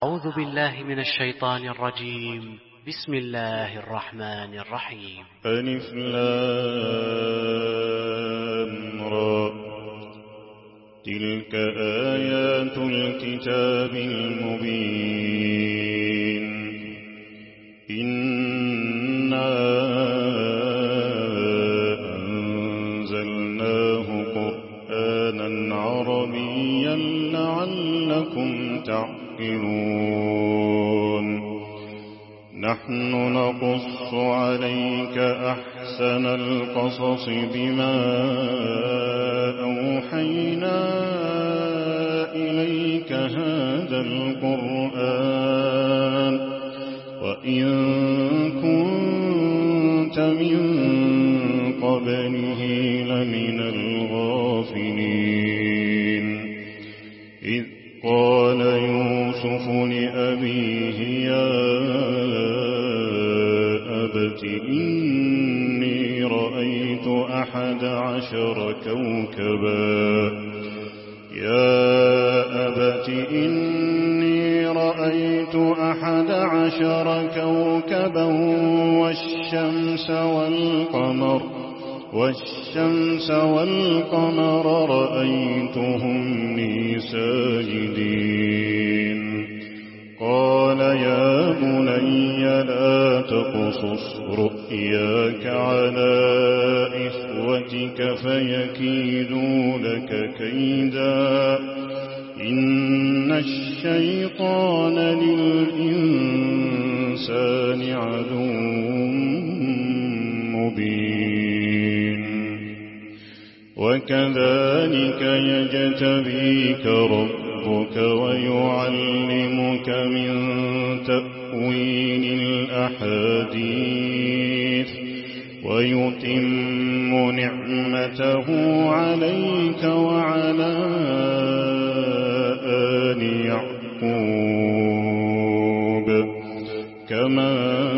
أعوذ بالله من الشيطان الرجيم. بسم الله الرحمن الرحيم. ألف لام را. تلك آيات الكتاب المبين. إنا أنزلناه قرآنا عربيا لعلكم تعقلون. نحن نقص عليك أحسن القصص بما أوحينا إليك هذا القرآن وإن كنت من قبله لمن الغافلين. إذ قال يوسف لأبيه يا أبت إني رأيت 11 كوكبا يا أبت إني رأيت 11 كوكبا والشمس والقمر رأيتهم لي ساجدين. قال يا بني لا تقصص رؤياك على إخوتك فيكيدوا لك كيدا إن الشيطان للإنسان عدو مبين. وكذلك يجتبيك ربك ويعلمك من تأويل الأحاديث ويتم نعمته عليك وعلى آل يعقوب كما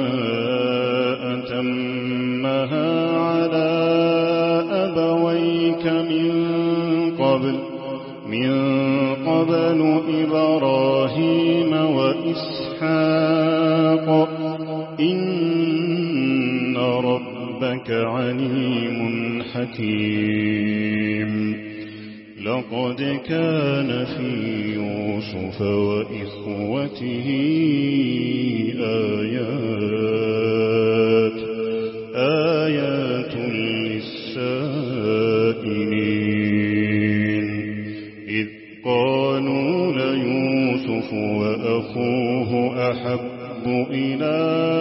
أتمها على أبويك من قبل إبراهيم وإسحاق إن ربك عليم حكيم. لقد كان في يوسف وإخوته آيات للسائلين. إذ قالوا ليوسف وأخوه أحب إلى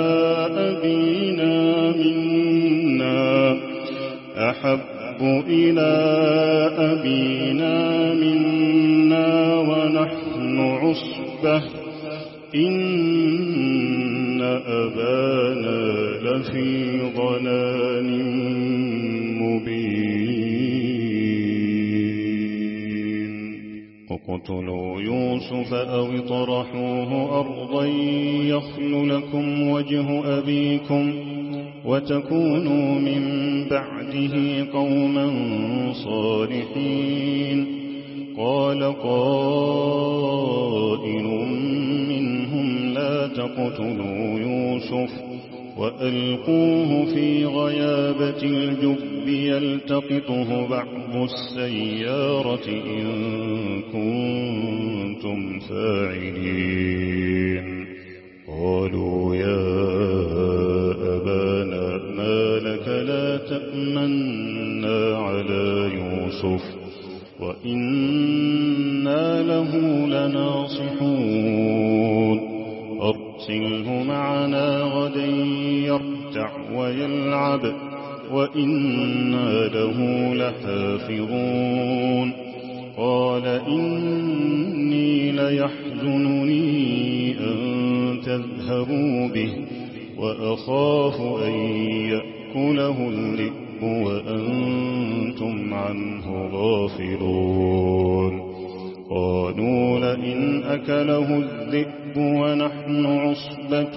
أبينا منا ونحن عصبة إن أبانا لفي ضلال مبين. اقتلوا يوسف أو اطرحوه أرضا يخل لكم وجه أبيكم وتكونوا من بعده قوما صالحين. قال قائل منهم لا تقتلوا يوسف وألقوه في غيابة الجب يلتقطه بعض السيارة إن كنتم فاعلين. قالوا يا أبانا ما لك لا تأمنا على يوسف وإنا له لناصحون. أرسله معنا غدا يرتع ويلعب وإنا له لحافظون. قال إني ليحزنني أن تذهبوا به وأخاف أن يأكله الذئب وأنتم عنه غافلون. قالوا لئن أكله الذئب ونحن عصبة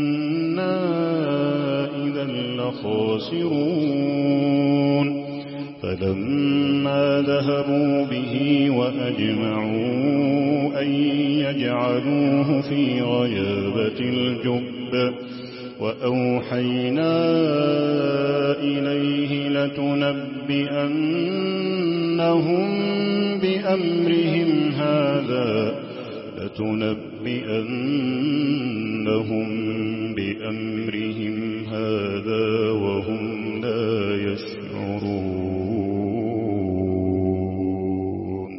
إنا إذا لخاسرون. فلما ذهبوا به وأجمعوا أن يجعلوه في غيابة الجب وأوحينا إليه لتنبئنهم بأمرهم هذا وهم لا يشعرون.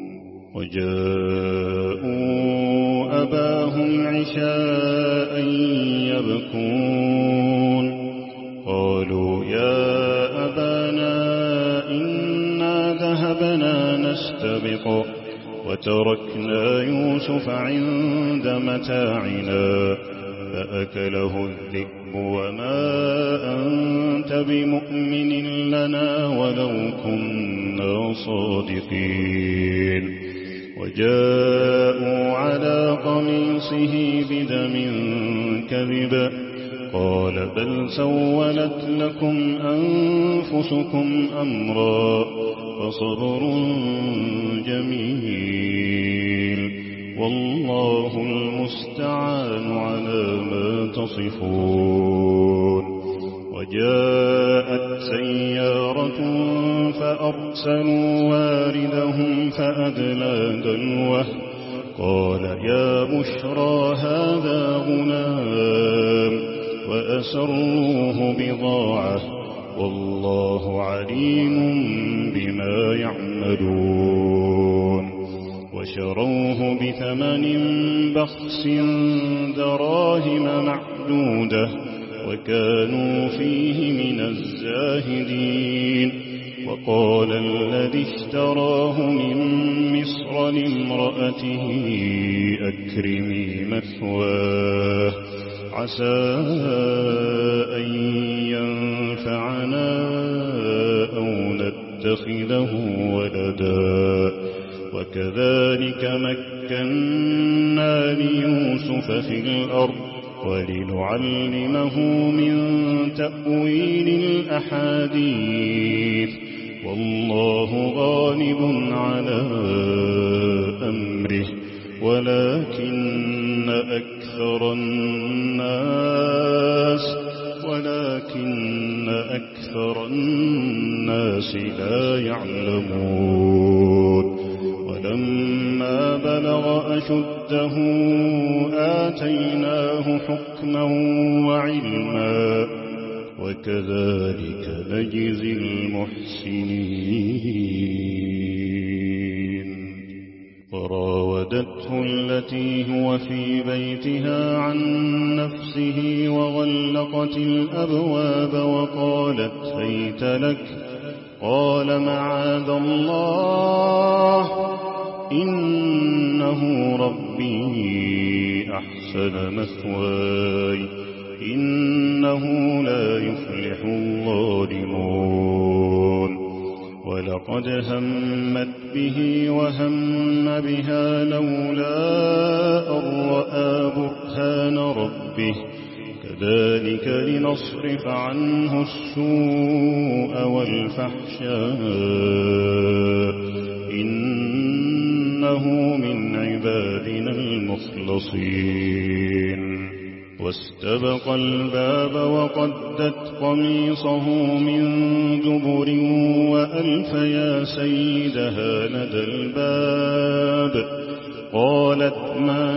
وجاءوا أباهم عشاء يبكون قالوا يا أبانا إنا ذهبنا نستبق وتركنا يوسف عند متاعنا فأكله الذئب وما أنت بمؤمن لنا ولو كنا صادقين. وجاءوا على قميصه بدم كذب قال بل سولت لكم أنفسكم أمرا فصبر جميل والله المستعان على ما تصفون. وجاءت سيارة فأرسلوا واردهم فأدلى دلوه قال يا بشرى هذا غلام وأسروه بضاعة والله عليم بما يعملون. وشروه بثمن بخس دراهم معدودة وكانوا فيه من الزاهدين. وقال الذي اشتراه من مصر لامرأته أكرمي مثواه عسى أن ينفعنا أو نتخذه ولدا. وكذلك مكنا ليوسف في الأرض ولنعلمه من تأويل الأحاديث والله غالب على أمره ولكن أكثر الناس لا يعلمون. ولما بلغ أشده آتيناه حكما وعلما وكذلك نجزي المحسنين. وراودته التي هو في بيتها عن نفسه وغلقت الأبواب وقالت هيت لك قال معاذ الله إنه ربي أحسن مثواي إنه لا يفلح الظالمون. ولقد همت به وهم بها لولا أن رأى برهان ربه كذلك لنصرف عنه السوء والفحشاء إنه من عبادنا المخلصين. واستبق الباب وقدت قميصه من دبر وألف يا سيدها لدى الباب قالت ما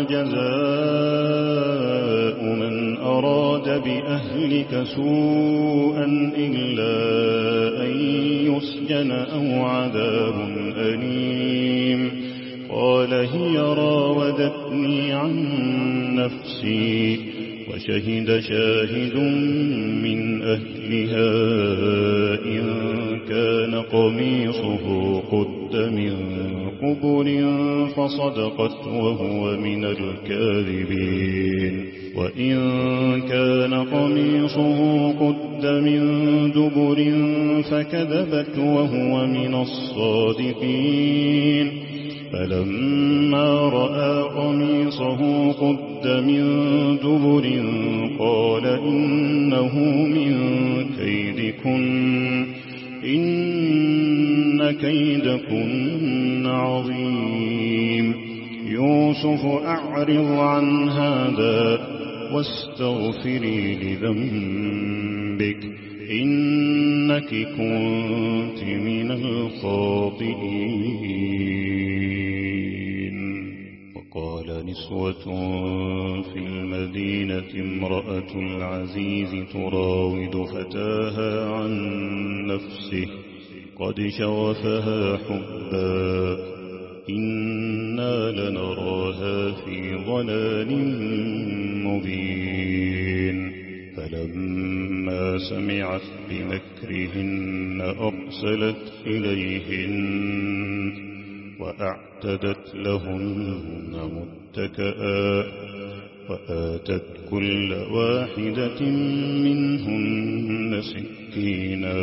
جزاء من أراد بأهلك سوءا إلا أن يسجن أو عذاب أليم. قال هي راودتني عن نفسي وشهد شاهد من أهلها إن كان قميصه قد من قبل فصدقت وهو من الكاذبين وإن كان قميصه قد من دبر فكذبت وهو من الصادقين. فلما رأى قميصه قد من دبر قال إنه من كيدكن إن كيدكن عظيم. يوسف أعرض عن هذا واستغفري لذنبك إنك كنت من الخاطئين. وقال نسوة في المدينة امرأة العزيز تراود فتاها عن نفسه قد شغفها حبا إنا لنراها في ضلال مبين. فلما سمعت بمكرهن أرسلت إليهن وأعتدت لهن متكئا وآتت كل واحدة منهن سكينا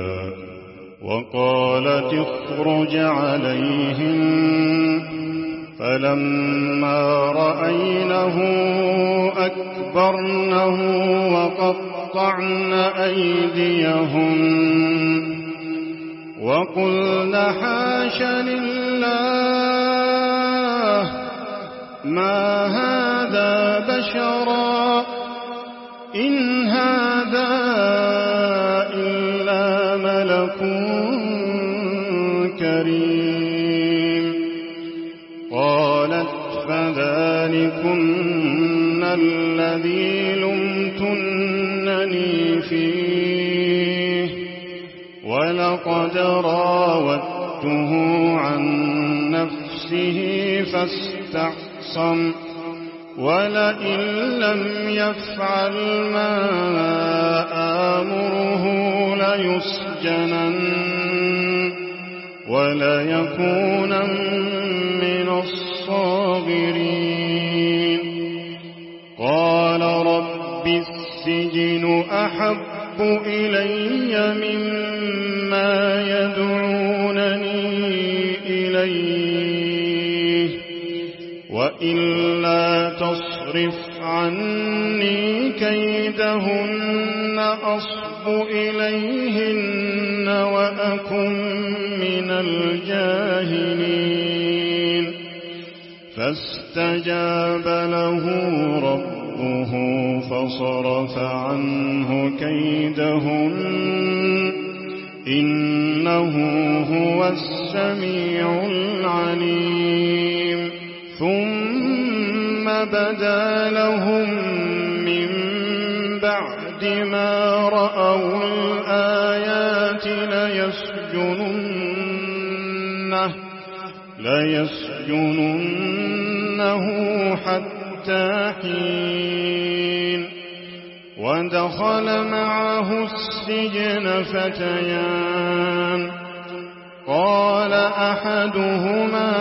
وقالت اخرج عليهم. فلما رأينه أكبرنه وقطعن أيديهم وقلن حاش لله ما هذا بشرا إن هذا إلا ملك كريم. قالت فذلكن الذي لمتنني فيه ولقد راودته عن نفسه فاستعصم ولئن لم يفعل ما آمره ليسجنن وليكونن من الصاغرين. قال رب السجن أحب إلي مما يدعونني إليه وإلا تصرف عني كيدهن أصب إليهن وأكن من الجاهلين. فاستجاب له ربه فصرف عنه كيدهن إنه هو السميع العليم. ثم بدا لهم من بعد ما رأوا الآيات ليسجننه حتى حين. ودخل معه السجن فتيان قال أحدهما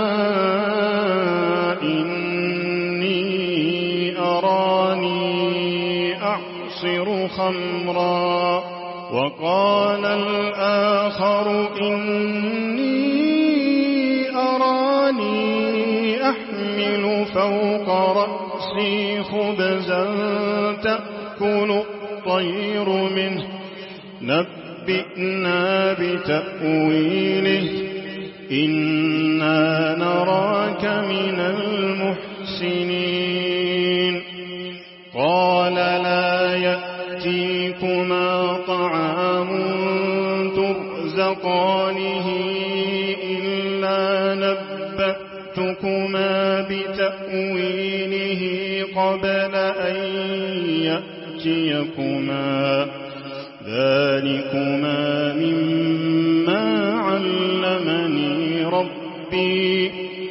إني أراني أعصر خمرا وقال الآخر إني أراني أحمل فوق رأسي خبزا تأكل الطير منه نبئنا بتأويله إنا نراك من المحسنين. قال لا يأتيكما طعام ترزقانه إلا نبأتكما بتأويله قبل أن يأتيكما ذلكما مما علمني ربي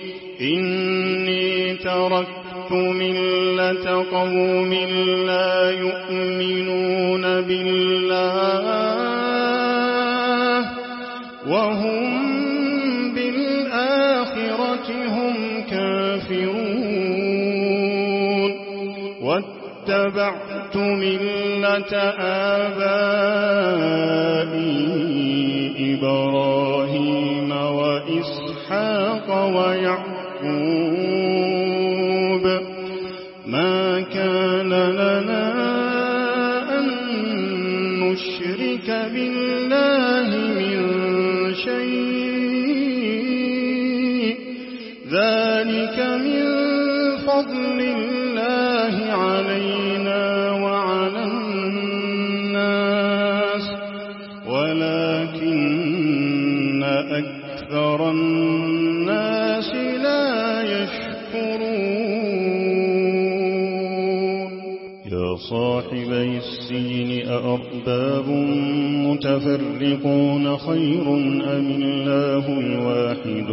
إني تركت ملة قوم لا يؤمنون بالله وهم بالآخرة هم كافرون واتبعت ملة آبائي إبراهيم وإسحاق ويعقوب ما كان لنا أن نشرك بالله من شيء ذلك من فضل الله علينا وعلى الناس ولكن أكثر الناس لا يشكرون يا صاحبي السجن أأرباب متفرقون خير أم الله الواحد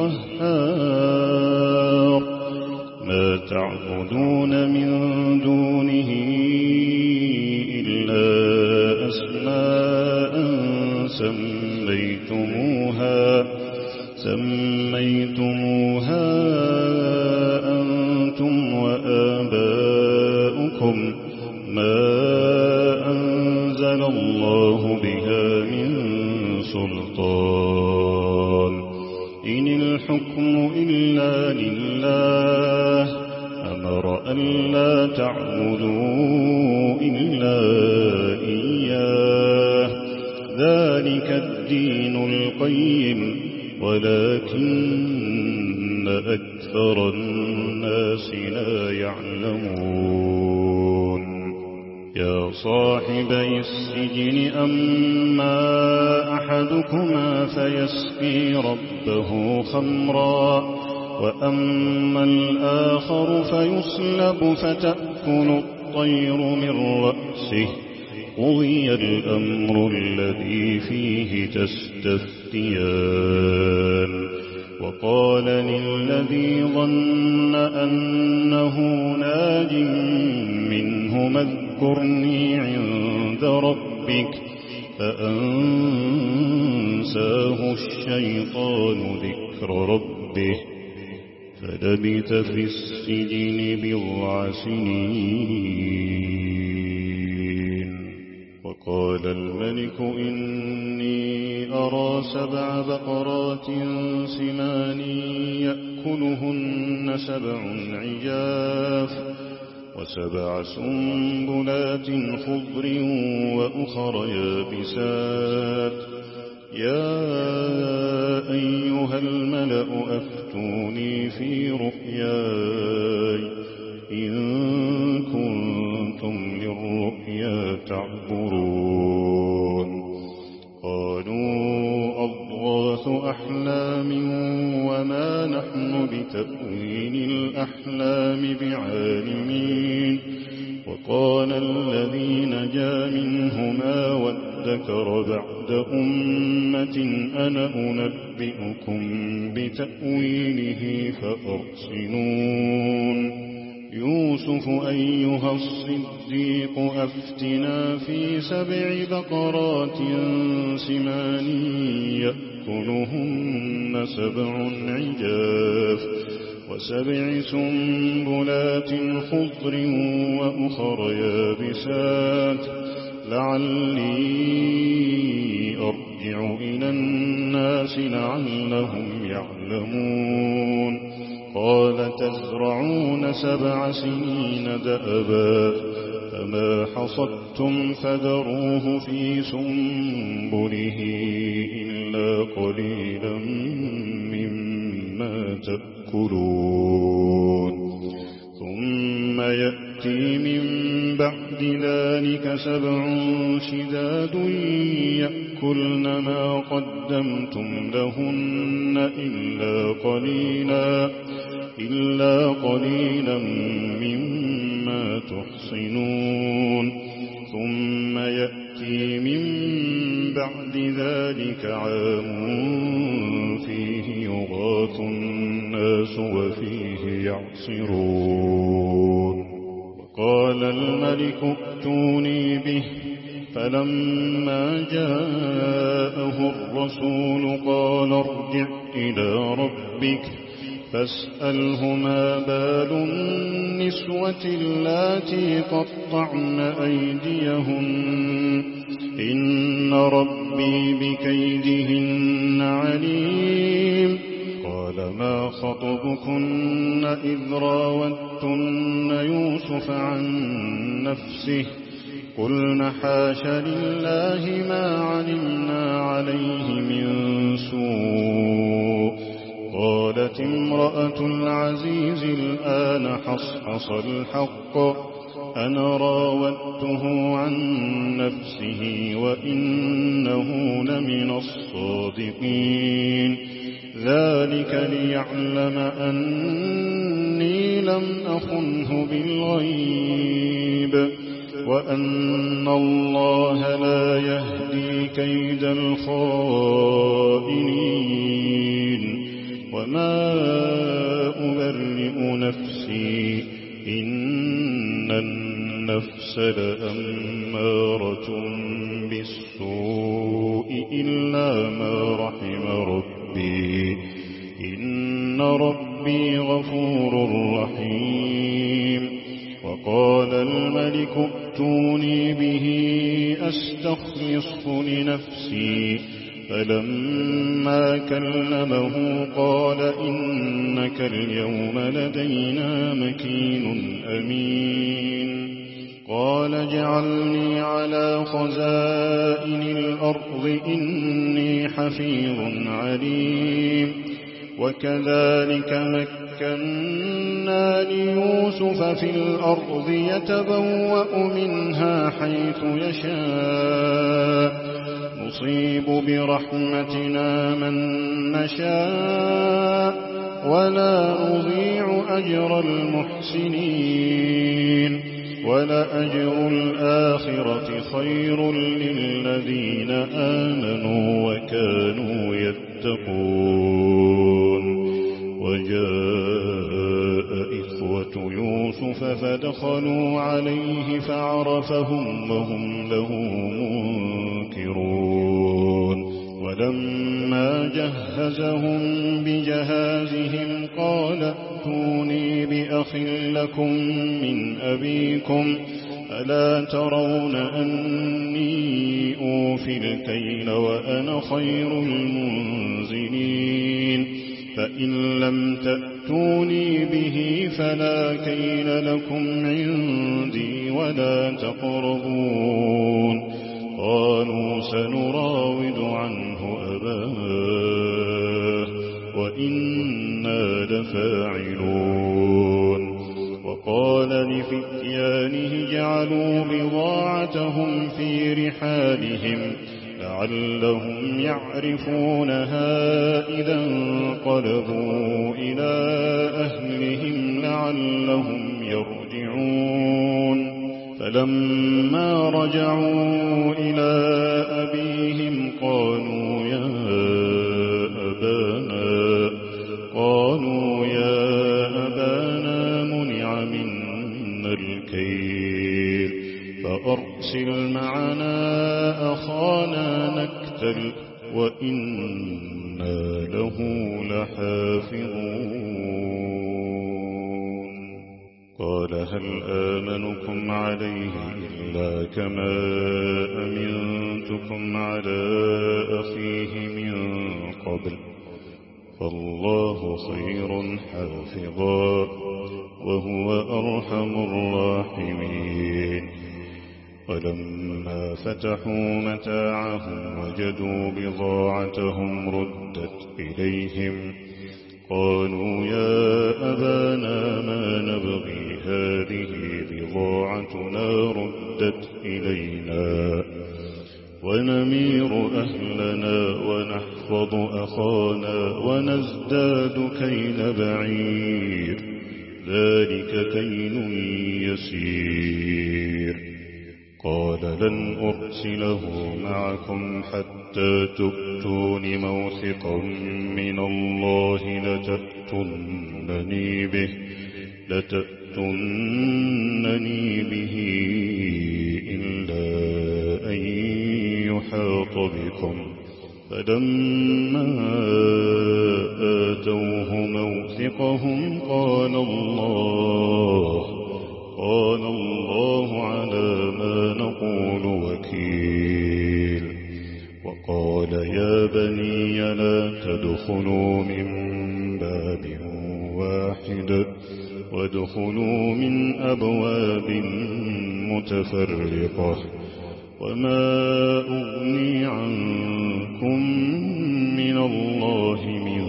القهار ما تعبدون من دونه إلا أسماء سميتموها أنتم وآباؤكم ما أنزل الله بها من سلطان إن الحكم إلا لله أمر ألا تعبدوا إلا إياه ذلك الدين القيم ولكن أكثر الناس لا يعلمون يا صاحبي السجن أما أحدكما فيسقي ربه خمرا وأما الآخر فيصلب فتأكل الطير من رأسه قضي الأمر الذي فيه تستفتيان وقال للذي ظن أنه ناج منهما اذكرني عند ربك فأنساه الشيطان ذكر ربه فلبث في السجن بضع سنين وقال الملك إني أرى 7 بقرات سمان يأكلهن 7 عجاف و7 سنبلات خضر وأخر يابسات يا أيها الملأ أفتوني في رؤياي إن كنتم للرؤيا تعبرون قالوا أضغاث أحلام وما نحن بتأويل الأحلام بعالمين وقال الذي نجا منهما وادكر بعد أمة أنا أنبئكم بتأويله فأرسلون يوسف أيها الصديق أفتنا في 7 بقرات سمان يأكلهن 7 عجاف و7 سنبلات خضر وأخر يابسات لعلي أرجع إلى الناس لعلهم يعلمون قال تزرعون 7 سنين دأبا فما حصدتم فذروه في سنبله إلا قليلا مما تأكلون ثم يأتي من بعد ذلك 7 شداد يأكلن ما قدمتم لهن إلا قليلا مما تحصنون ثم يأتي من بعد ذلك عام فيه يغاث الناس وفيه يعصرون وقال الملك ائتوني به فلما جاءه الرسول قال ارجع إلى ربك فاسأله ما بال النسوة اللاتي قطعن أيديهن إن ربي بكيدهن عليم قال ما خطبكن إذ راوتن يوسف عن نفسه قلن حاش لله ما علمنا عليه من سوء. قالت امرأة العزيز الآن حصحص الحق أنا راودته عن نفسه وإنه لمن الصادقين. ذلك ليعلم أني لم أخنه بالغيب وأن الله لا يهدي كيد الخائنين. وما أبرئ نفسي إن النفس لأمارة بالسوء إلا ما رحم ربي إن ربي غفور رحيم. وقال الملك ائتوني به أستخلصه لنفسي. فلما كلمه قال إنك اليوم لدينا مكين أمين. قال اجعلني على خزائن الأرض إني حفيظ عليم. وكذلك مكنا ليوسف في الأرض يتبوأ منها حيث يشاء نصيب برحمتنا من نشاء ولا نضيع أجر المحسنين. ولأجر الآخرة خير للذين آمنوا وكانوا يتقون. وجاء إخوة يوسف فدخلوا عليه فعرفهم وهم له منكرون. ولما جهزهم بجهازهم قال ائتوني بأخ لكم من أبيكم ألا ترون أني أوفي الكيل وأنا خير المنزلين. فإن لم تأتوني به فلا كيل لكم عندي ولا تقربون. قالوا سنراود عنه أباه وإنا لفاعلون. وقال لفتيانه جعلوا بضاعتهم في رحالهم لعلهم يعرفونها إذا انقلبوا إلى أهلهم لعلهم يرجعون. فلما رجعوا إلى أبيهم قالوا يا أبانا منع منا الكيل فأرسل معنا أخانا نكتل وإنا له لحافظون. قال هل آمنكم عليه إلا كما أمنتكم على أخيه من قبل فالله خير حافظا وهو أرحم الراحمين. ولما فتحوا متاعهم وجدوا بضاعتهم ردت إليهم قالوا يا أبانا ما نبغي هذه بضاعتنا ردت إلينا ونمير أهلنا ونحفظ أخانا ونزداد كيل بعير ذلك كيل يسير. قال لن أرسله معكم حتى تؤتون موثقا من الله لتأتونني به إلا أن يحاط بكم. فلما آتوه موثقهم قال الله على ما نقول وكيل. وقال يا بني لا تدخلوا من باب واحد وادخلوا من أبواب متفرقة وما أغني عنكم من من الله من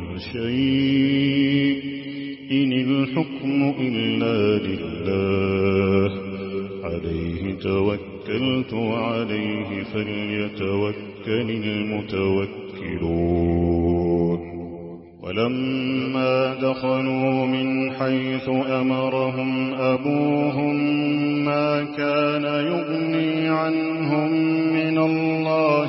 شيء إن الحكم إلا لله عليه توكلت وعليه فليتوكل المتوكلون ولما دخلوا من حيث أمرهم أبوهم ما كان يغني عنهم من الله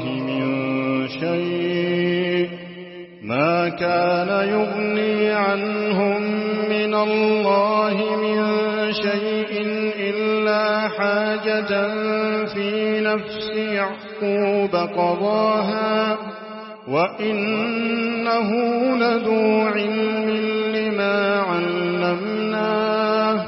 من شيء إلا حاجة في نفس يعقوب قضاها وإنه لذو علم لما علمناه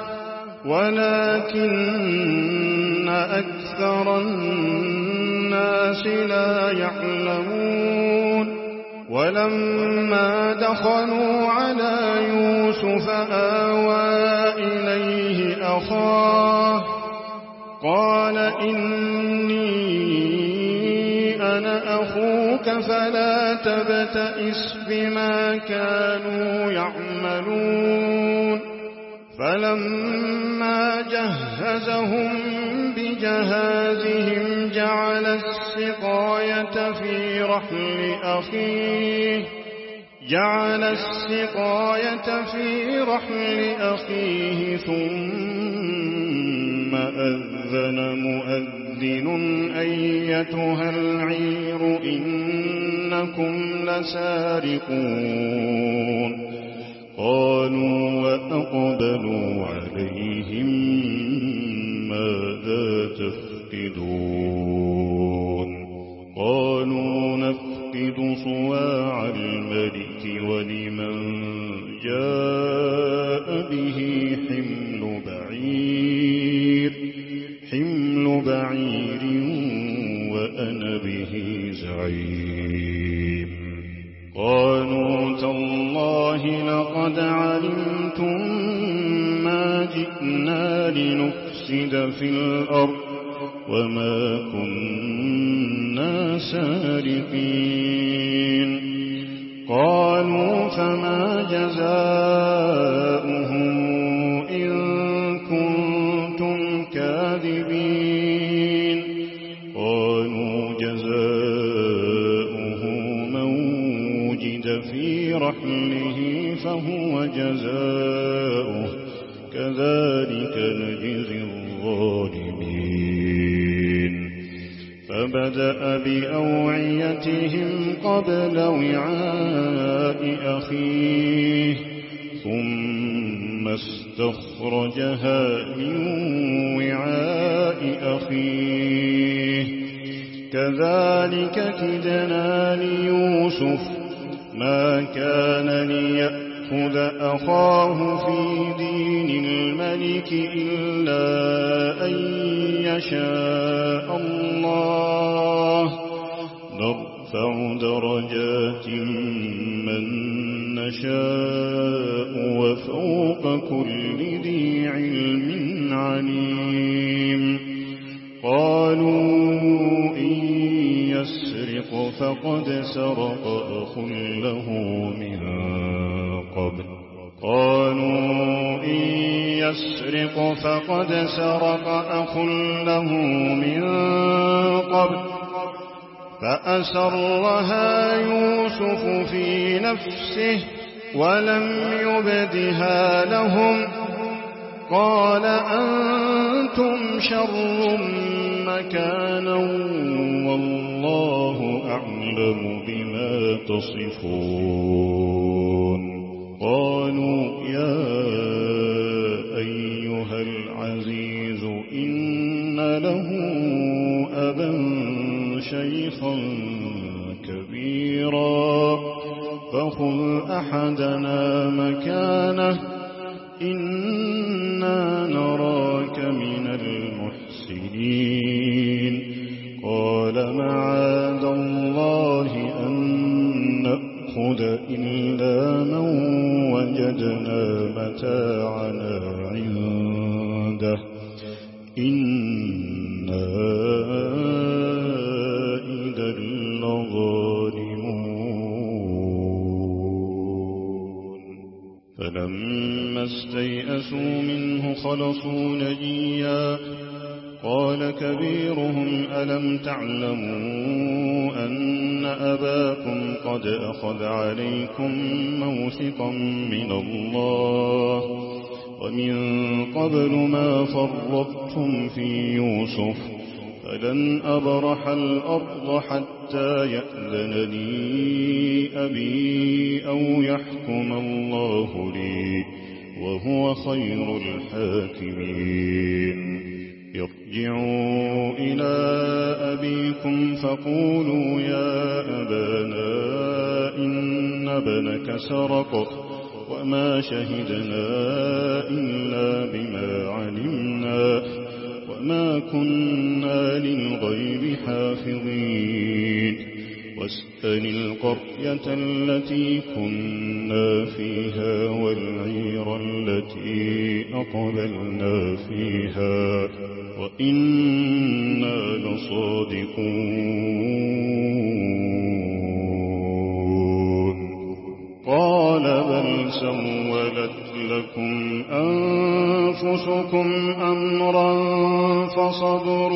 ولكن أكثر الناس لا يعلمون ولما دخلوا على يوسف آوى إليه أخاه قال إني أنا أخوك فلا تبتئس بما كانوا يعملون فلما جهزهم بجهازهم جعل السقاية في رحل أخيه ثم أذن مؤذن أيتها العير إنكم لسارقون قالوا وأقبلوا عليهم ماذا تفقدون قالوا نفقد صواع الملك ولمن جاء به حمل بعير وأنا به زعيم قالوا تالله لقد علمتم ما جئنا لنفسد في الأرض وما كنا سارقين قالوا فما جزاؤه إن كنتم كاذبين قالوا جزاؤه من وجد في رحله فهو جزاؤه كذلك نجزي الظالمين فبدأ بأوعيتهم قبل وعاء أخيه ثم استخرجها من وعاء أخيه كذلك كدنا ليوسف ما كان ليأخذ أخاه في دين الملك إلا أن يشاء الله نرفع درجات من نشاء وفوق كل ذي علم عليم قالوا إن يسرق فقد سرق أخ له من قبل فأسرها يوسف في نفسه ولم يبدها لهم قال أنتم شر مكانا والله أعلم بما تصفون قالوا يا أيها العزيز إن له أبا شيخا كبيرا فخذ أحدنا مكانه إنا نراك من المحسنين قال معاذ الله أن نأخذ إلا من وجدنا متاعنا عنده إنا إذا لظالمون فلما استيئسوا منه خلصوا نجيا قال كبيرهم ألم تعلموا أن أباكم قد أخذ عليكم موثقا من الله ومن قبل ما فرطتم في يوسف فلن أبرح الأرض حتى يأذن لي أبي أو يحكم الله لي وهو خير الحاكمين ارجعوا إلى أبيكم فقولوا يا أبانا إن ابنك سرق وما شهدنا إلا بما علمنا وما كنا للغيب حافظين واسأل القرية التي كنا فيها والعير التي أقبلنا فيها وإنا لصادقون قال بل سولت لكم أنفسكم أمرا فصبر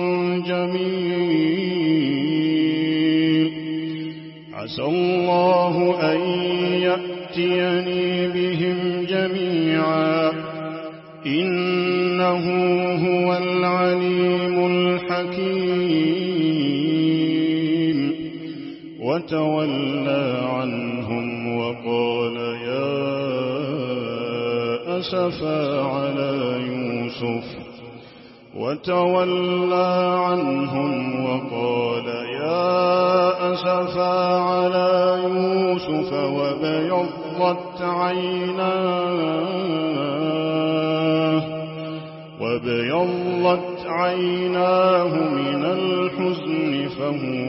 جميل عسى الله أن يأتيني بهم جميعا إنه هو العليم الحكيم وتولى عنهم وقال يا أسفا على يوسف وتولى عنهم وقال يا أسفا على يوسف وابيضت عيناه من الحزن فهو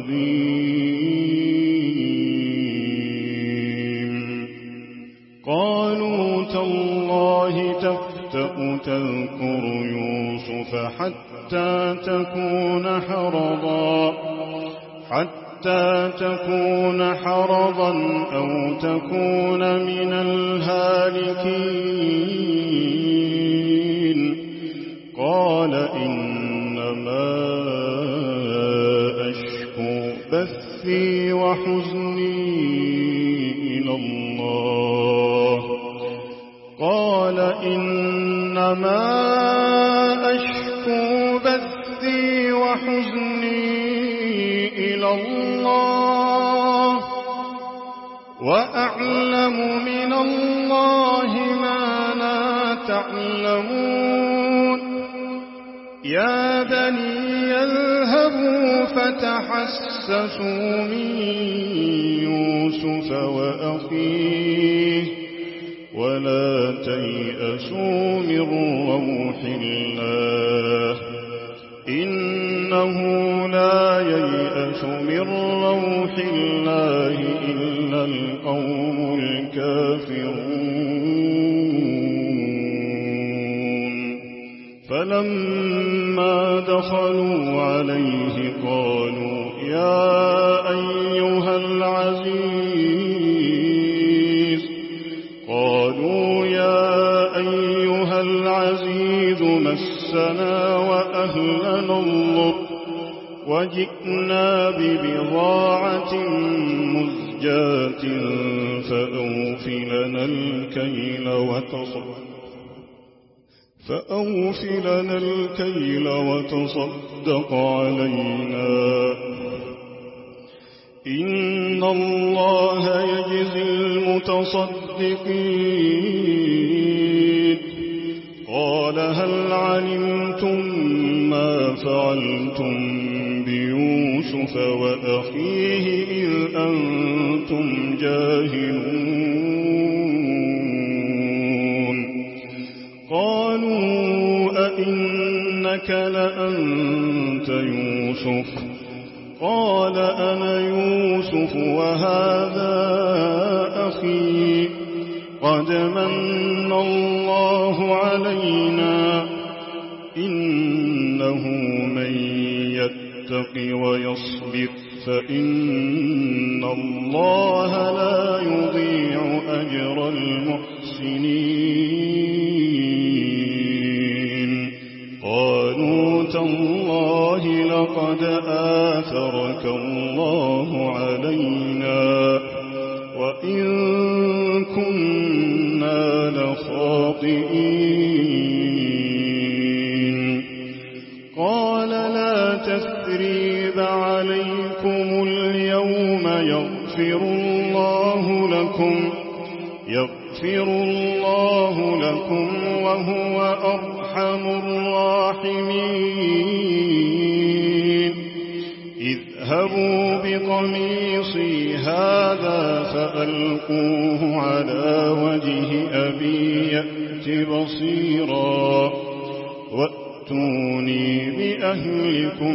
كظيم قالوا تالله تفتأ تذكر يوسف حتى تكون حرضا أو تكون من الهالكين قال إنما أشكو بثي وحزني إلى الله قال إنما أشكو بثي وحزني إلى الله وأعلم من الله ما لا تعلمون يا بني يذهبوا فتحسسوا من يوسف وأخيه ولا تيأسوا من روح الله إنه لا ييأس من روح الله إلا القوم الكافرون فلما دخلوا عليه قالوا يا أيها العزيز مسنا وأهلنا الضر وجئنا ببضاعة مزجاة فأوفلنا الكيل وتصدق علينا إن الله يجزي المتصدقين قال هل علمتم ما فعلتم بيوسف وأخيه إذ أنتم جاهلون قالوا أئنك لأنت يوسف قال أنا يوسف وهذا أخي قد من الله علينا إنه من يتق ويصبر فإن الله لا يضيع أجر المحسنين سنين قالوا تالله لقد آثرك الله علينا وإن كنا لخاطئين قال لا تثريب عليكم اليوم يغفر الله لكم وهو أرحم الراحمين اذهبوا بقميصي هذا فألقوه على وجه أبي يأت بصيرا وأتوني بأهلكم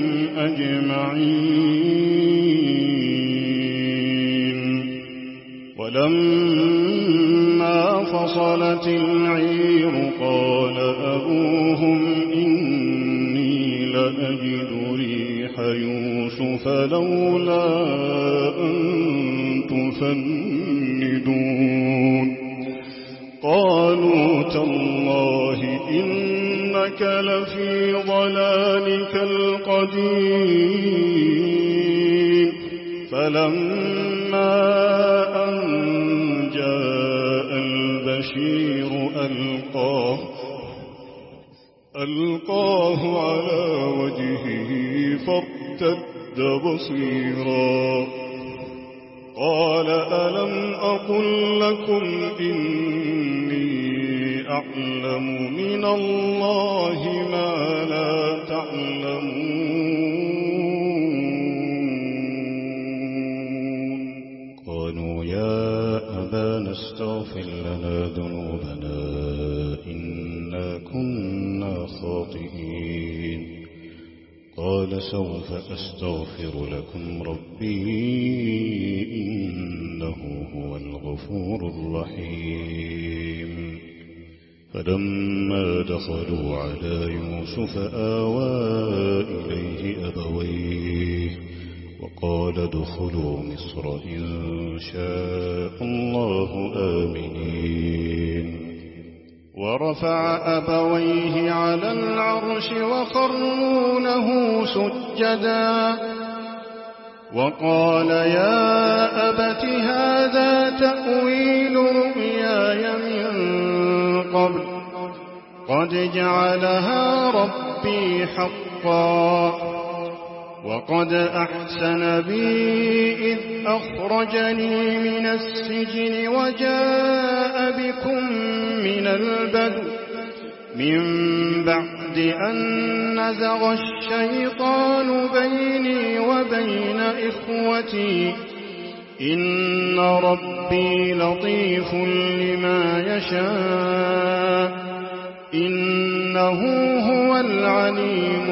أجمعين ولما فصلت العير قال أبوهم إني لأجد ريح يوسف لولا أن تفندون قالوا تالله إنك لفي ضلالك القديم فلما أن جاء البشير ألقاه على وجهه فارتد بصيرا قال ألم أقل لكم إني أعلم من الله ما لا تعلمون قالوا يا أبانا استغفر لنا ذنوبنا إنا كنا خاطئين قال سوف أستغفر لكم ربي إنه هو الغفور الرحيم فلما دخلوا على يوسف آوى إليه أبويه وقال ادخلوا مصر إن شاء الله آمنين ورفع أبويه على العرش وخروا له سجدا وقال يا أبت هذا تأويل رؤياي من قبل قد جعلها ربي حقا وقد أحسن بي إذ أخرجني من السجن وجاء بكم من البدو من بعد أن نزغ الشيطان بيني وبين إخوتي إن ربي لطيف لما يشاء إنه هو العليم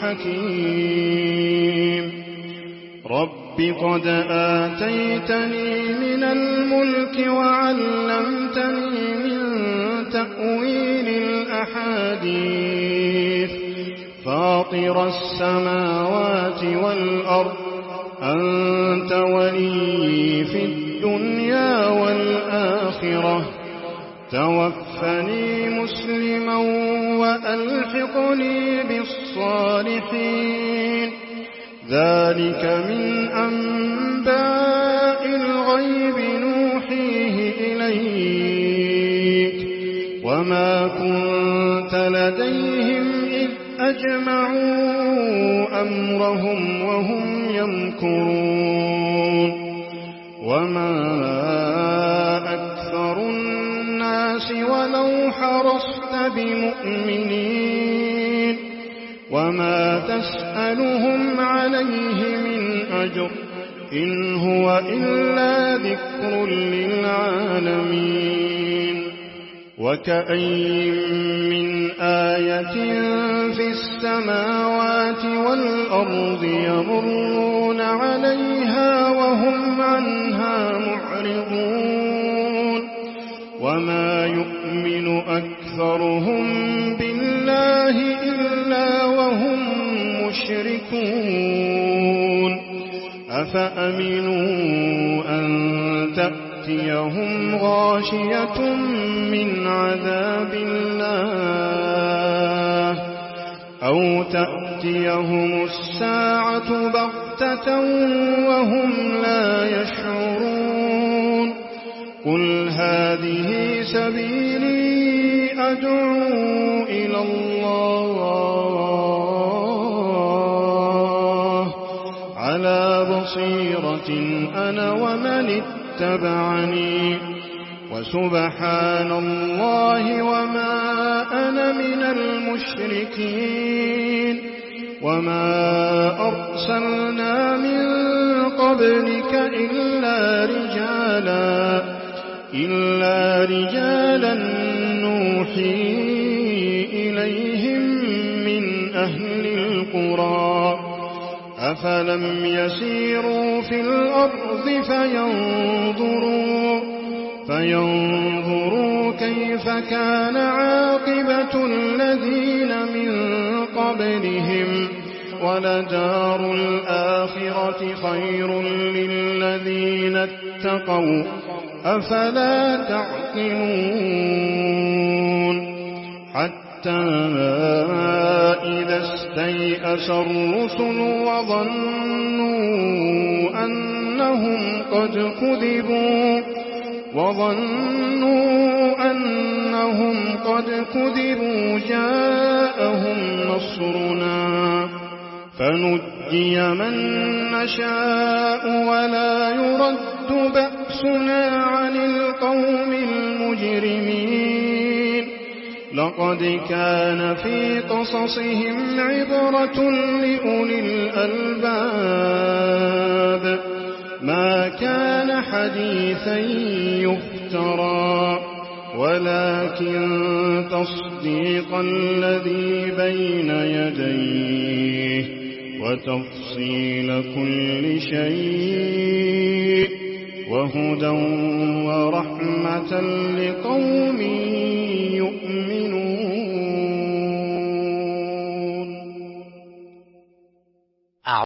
الحكيم رب قد آتيتني من الملك وعلمتني من تأويل الأحاديث فاطر السماوات والأرض أنت ولي في الدنيا والآخرة توفني مسلما وألحقني بالصالحين ذلك من أنباء الغيب نوحيه إليك وما كنت لديهم إذ أجمعوا أمرهم وهم يمكرون وما أكثر الناس ولو حرصت بمؤمنين وما تسألهم عليه من أجر إن هو إلا ذكر للعالمين وكأي من آية في السماوات والأرض يمرون عليها وهم عنها معرضون وما يؤمن أكثرهم بالله إلا وهم مشركون أفأمنوا أن تأتيهم تأتيهم غاشية من عذاب الله أو تأتيهم الساعة بغتة وهم لا يشعرون قل هذه سبيلي أدعو إلى الله على بصيرة أنا ومن اتبعني وسبحان الله وما أنا من المشركين وما أرسلنا من قبلك إلا رجالا نوحي إليهم من أهل القرى أفلم يسيروا في الأرض فينظروا كيف كان عاقبة الذين من قبلهم ولدار الآخرة خير للذين اتقوا أفلا تعقلون حتى إذا استيأس الرسل وظنوا أنهم قد كذبوا جاءهم نصرنا فنجي من نشاء ولا يرد بأسنا عن القوم المجرمين لقد كان في قصصهم عبرة لأولي الألباب ما كان حديثا يفترى ولكن تصديق الذي بين يديه وتفصيل كل شيء وهدى ورحمة لقوم